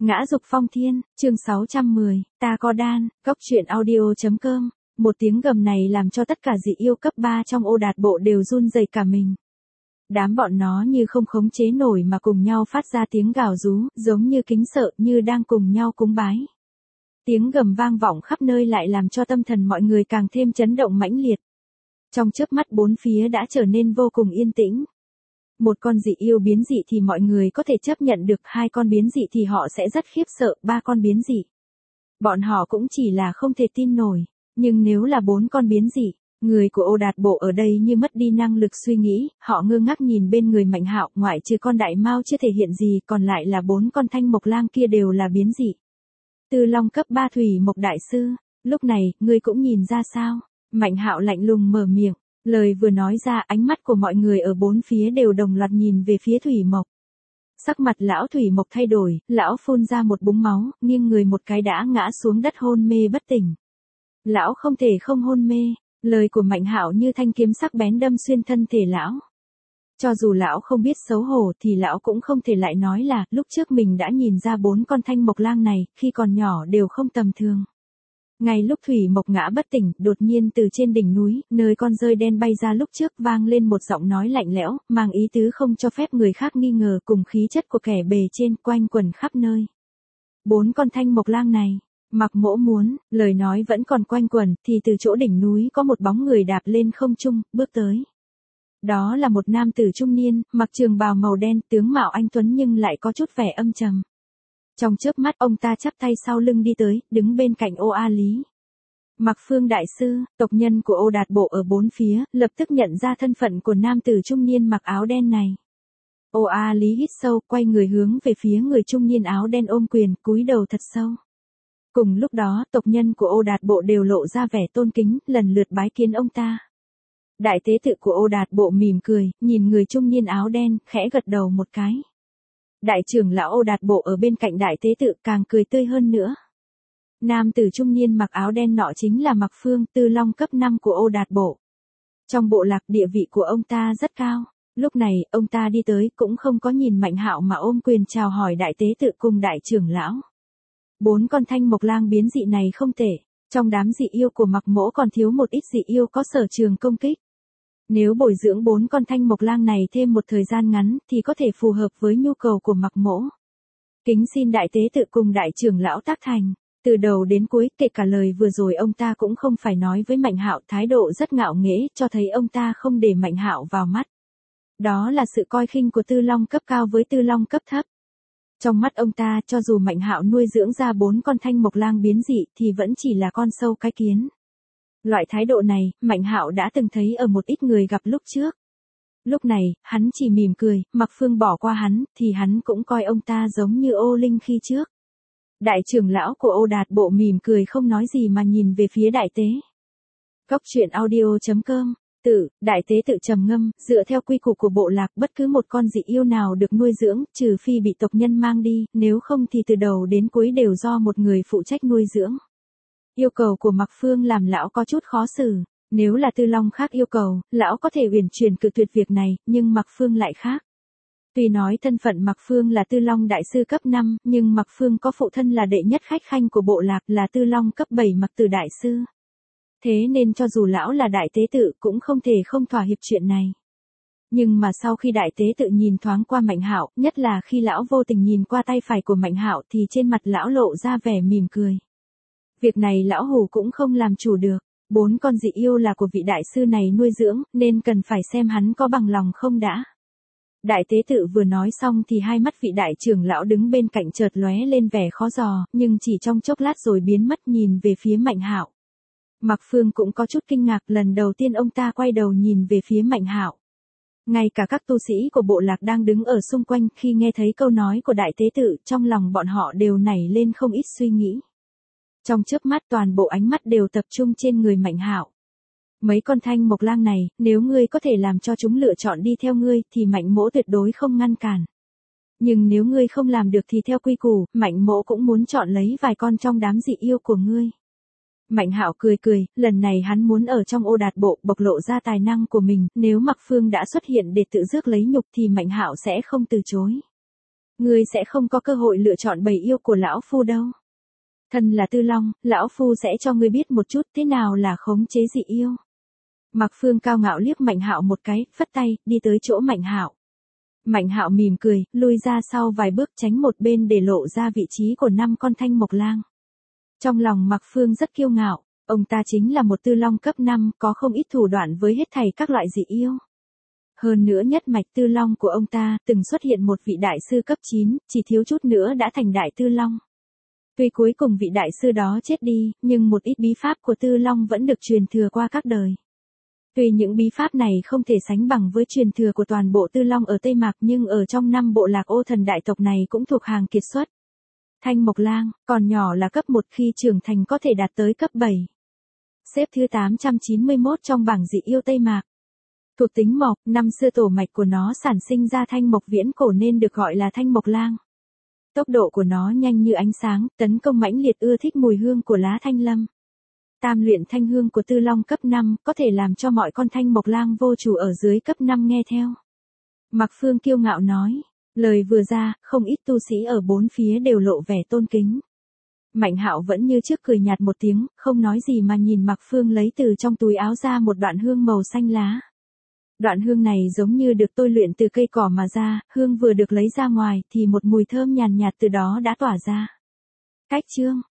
Ngã dục phong thiên, chương 610, ta có đan, góc truyện audio.com. Một tiếng gầm này làm cho tất cả dị yêu cấp 3 trong ô đạt bộ đều run rẩy cả mình. Đám bọn nó như không khống chế nổi mà cùng nhau phát ra tiếng gào rú, giống như kính sợ, như đang cùng nhau cúng bái. Tiếng gầm vang vọng khắp nơi lại làm cho tâm thần mọi người càng thêm chấn động mãnh liệt. Trong chớp mắt bốn phía đã trở nên vô cùng yên tĩnh. Một con dị yêu biến dị thì mọi người có thể chấp nhận được, hai con biến dị thì họ sẽ rất khiếp sợ, ba con biến dị. Bọn họ cũng chỉ là không thể tin nổi, nhưng nếu là bốn con biến dị, người của ô đạt bộ ở đây như mất đi năng lực suy nghĩ, họ ngơ ngác nhìn bên người Mạnh Hạo, ngoại trừ con đại mao chưa thể hiện gì, còn lại là bốn con thanh mộc lang kia đều là biến dị. Tư Long cấp 3 thủy mộc đại sư, lúc này, ngươi cũng nhìn ra sao? Mạnh Hạo lạnh lùng mở miệng. Lời vừa nói ra, ánh mắt của mọi người ở bốn phía đều đồng loạt nhìn về phía Thủy Mộc. Sắc mặt lão Thủy Mộc thay đổi, lão phun ra một búng máu, nghiêng người một cái đã ngã xuống đất hôn mê bất tỉnh. Lão không thể không hôn mê, lời của Mạnh Hạo như thanh kiếm sắc bén đâm xuyên thân thể lão. Cho dù lão không biết xấu hổ thì lão cũng không thể lại nói là, lúc trước mình đã nhìn ra bốn con thanh mộc lang này, khi còn nhỏ đều không tầm thường. Ngay lúc Thủy Mộc ngã bất tỉnh, đột nhiên từ trên đỉnh núi, nơi con rơi đen bay ra lúc trước vang lên một giọng nói lạnh lẽo, mang ý tứ không cho phép người khác nghi ngờ cùng khí chất của kẻ bề trên quanh quẩn khắp nơi. Bốn con thanh mộc lang này, Mặc Mỗ muốn, lời nói vẫn còn quanh quẩn, thì từ chỗ đỉnh núi có một bóng người đạp lên không trung, bước tới. Đó là một nam tử trung niên, mặc trường bào màu đen, tướng mạo anh tuấn nhưng lại có chút vẻ âm trầm. Trong chớp mắt ông ta chắp tay sau lưng đi tới, đứng bên cạnh Ô A Lý. Mặc Phương đại sư, tộc nhân của ô đạt bộ ở bốn phía, lập tức nhận ra thân phận của nam tử trung niên mặc áo đen này. Ô A Lý hít sâu, quay người hướng về phía người trung niên áo đen ôm quyền, cúi đầu thật sâu. Cùng lúc đó, tộc nhân của ô đạt bộ đều lộ ra vẻ tôn kính, lần lượt bái kiến ông ta. Đại tế tự của ô đạt bộ mỉm cười, nhìn người trung niên áo đen, khẽ gật đầu một cái. Đại trưởng lão ô đạt bộ ở bên cạnh đại tế tự càng cười tươi hơn nữa. Nam tử trung niên mặc áo đen nọ chính là Mặc Phương, Tư Long cấp 5 của ô đạt bộ. Trong bộ lạc địa vị của ông ta rất cao. Lúc này, ông ta đi tới cũng không có nhìn Mạnh Hạo mà ôm quyền chào hỏi đại tế tự cùng đại trưởng lão. Bốn con thanh mộc lang biến dị này không tệ. Trong đám dị yêu của Mặc Mỗ còn thiếu một ít dị yêu có sở trường công kích. Nếu bồi dưỡng bốn con thanh mộc lang này thêm một thời gian ngắn thì có thể phù hợp với nhu cầu của Mặc Mỗ. Kính xin đại tế tự cùng đại trưởng lão tác thành. Từ đầu đến cuối, kể cả lời vừa rồi ông ta cũng không phải nói với Mạnh Hạo, thái độ rất ngạo nghễ, cho thấy ông ta không để Mạnh Hạo vào mắt. Đó là sự coi khinh của Tư Long cấp cao với Tư Long cấp thấp. Trong mắt ông ta, cho dù Mạnh Hạo nuôi dưỡng ra bốn con thanh mộc lang biến dị thì vẫn chỉ là con sâu cái kiến. Loại thái độ này, Mạnh Hạo đã từng thấy ở một ít người gặp lúc trước. Lúc này, hắn chỉ mỉm cười, Mặc Phương bỏ qua hắn, thì hắn cũng coi ông ta giống như ô linh khi trước. Đại trưởng lão của ô đạt bộ mỉm cười không nói gì mà nhìn về phía đại tế. Góc truyện audio.com. Đại tế tự trầm ngâm, dựa theo quy củ của bộ lạc, bất cứ một con dị yêu nào được nuôi dưỡng, trừ phi bị tộc nhân mang đi, nếu không thì từ đầu đến cuối đều do một người phụ trách nuôi dưỡng. Yêu cầu của Mặc Phương làm lão có chút khó xử. Nếu là Tư Long khác yêu cầu, lão có thể uyển chuyển cự tuyệt việc này, nhưng Mặc Phương lại khác. Tuy nói thân phận Mặc Phương là Tư Long đại sư cấp 5, nhưng Mặc Phương có phụ thân là đệ nhất khách khanh của bộ lạc là Tư Long cấp 7 Mặc Tử đại sư. Thế nên cho dù lão là đại tế tự cũng không thể không thỏa hiệp chuyện này. Nhưng mà sau khi đại tế tự nhìn thoáng qua Mạnh Hạo, nhất là khi lão vô tình nhìn qua tay phải của Mạnh Hạo thì trên mặt lão lộ ra vẻ mỉm cười. Việc này lão hù cũng không làm chủ được. Bốn con dị yêu là của vị đại sư này nuôi dưỡng, nên cần phải xem hắn có bằng lòng không đã. Đại tế tự vừa nói xong thì hai mắt vị đại trưởng lão đứng bên cạnh chợt lóe lên vẻ khó dò, nhưng chỉ trong chốc lát rồi biến mất nhìn về phía Mạnh Hạo. Mặc Phương cũng có chút kinh ngạc, lần đầu tiên ông ta quay đầu nhìn về phía Mạnh Hạo. Ngay cả các tu sĩ của bộ lạc đang đứng ở xung quanh khi nghe thấy câu nói của đại tế tự, trong lòng bọn họ đều nảy lên không ít suy nghĩ. Trong chớp mắt toàn bộ ánh mắt đều tập trung trên người Mạnh Hạo. Mấy con thanh mộc lang này, nếu ngươi có thể làm cho chúng lựa chọn đi theo ngươi thì Mạnh Mỗ tuyệt đối không ngăn cản. Nhưng nếu ngươi không làm được thì theo quy củ, Mạnh Mỗ cũng muốn chọn lấy vài con trong đám dị yêu của ngươi. Mạnh Hạo cười cười, lần này hắn muốn ở trong ô đạt bộ bộc lộ ra tài năng của mình, nếu Mặc Phương đã xuất hiện để tự rước lấy nhục thì Mạnh Hạo sẽ không từ chối. ngươi sẽ không có cơ hội lựa chọn bầy yêu của lão phu đâu. Thân là Tư Long, lão phu sẽ cho ngươi biết một chút thế nào là khống chế dị yêu. Mạc Phương cao ngạo liếc Mạnh Hạo một cái, phất tay, đi tới chỗ Mạnh Hạo. Mạnh Hạo mỉm cười, lui ra sau vài bước tránh một bên để lộ ra vị trí của 5 con thanh mộc lang. Trong lòng Mạc Phương rất kiêu ngạo, ông ta chính là một Tư Long cấp 5, có không ít thủ đoạn với hết thảy các loại dị yêu. Hơn nữa nhất mạch Tư Long của ông ta từng xuất hiện một vị đại sư cấp 9, chỉ thiếu chút nữa đã thành đại Tư Long. Tuy cuối cùng vị đại sư đó chết đi, nhưng một ít bí pháp của Tư Long vẫn được truyền thừa qua các đời. Tuy những bí pháp này không thể sánh bằng với truyền thừa của toàn bộ Tư Long ở Tây Mạc nhưng ở trong 5 bộ lạc ô thần đại tộc này cũng thuộc hàng kiệt xuất. Thanh Mộc Lang, còn nhỏ là cấp 1 khi trưởng thành có thể đạt tới cấp 7. Xếp thứ 891 trong bảng dị yêu Tây Mạc. Thuộc tính mộc, năm xưa tổ mạch của nó sản sinh ra thanh mộc viễn cổ nên được gọi là Thanh Mộc Lang. Tốc độ của nó nhanh như ánh sáng, tấn công mãnh liệt, ưa thích mùi hương của lá thanh lâm. Tam luyện thanh hương của Tư Long cấp 5 có thể làm cho mọi con thanh mộc lang vô chủ ở dưới cấp 5 nghe theo. Mạc Phương kiêu ngạo nói, lời vừa ra, không ít tu sĩ ở bốn phía đều lộ vẻ tôn kính. Mạnh Hạo vẫn như trước cười nhạt một tiếng, không nói gì mà nhìn Mạc Phương lấy từ trong túi áo ra một đoạn hương màu xanh lá. Đoạn hương này giống như được tôi luyện từ cây cỏ mà ra, hương vừa được lấy ra ngoài thì một mùi thơm nhàn nhạt từ đó đã tỏa ra. Cách chương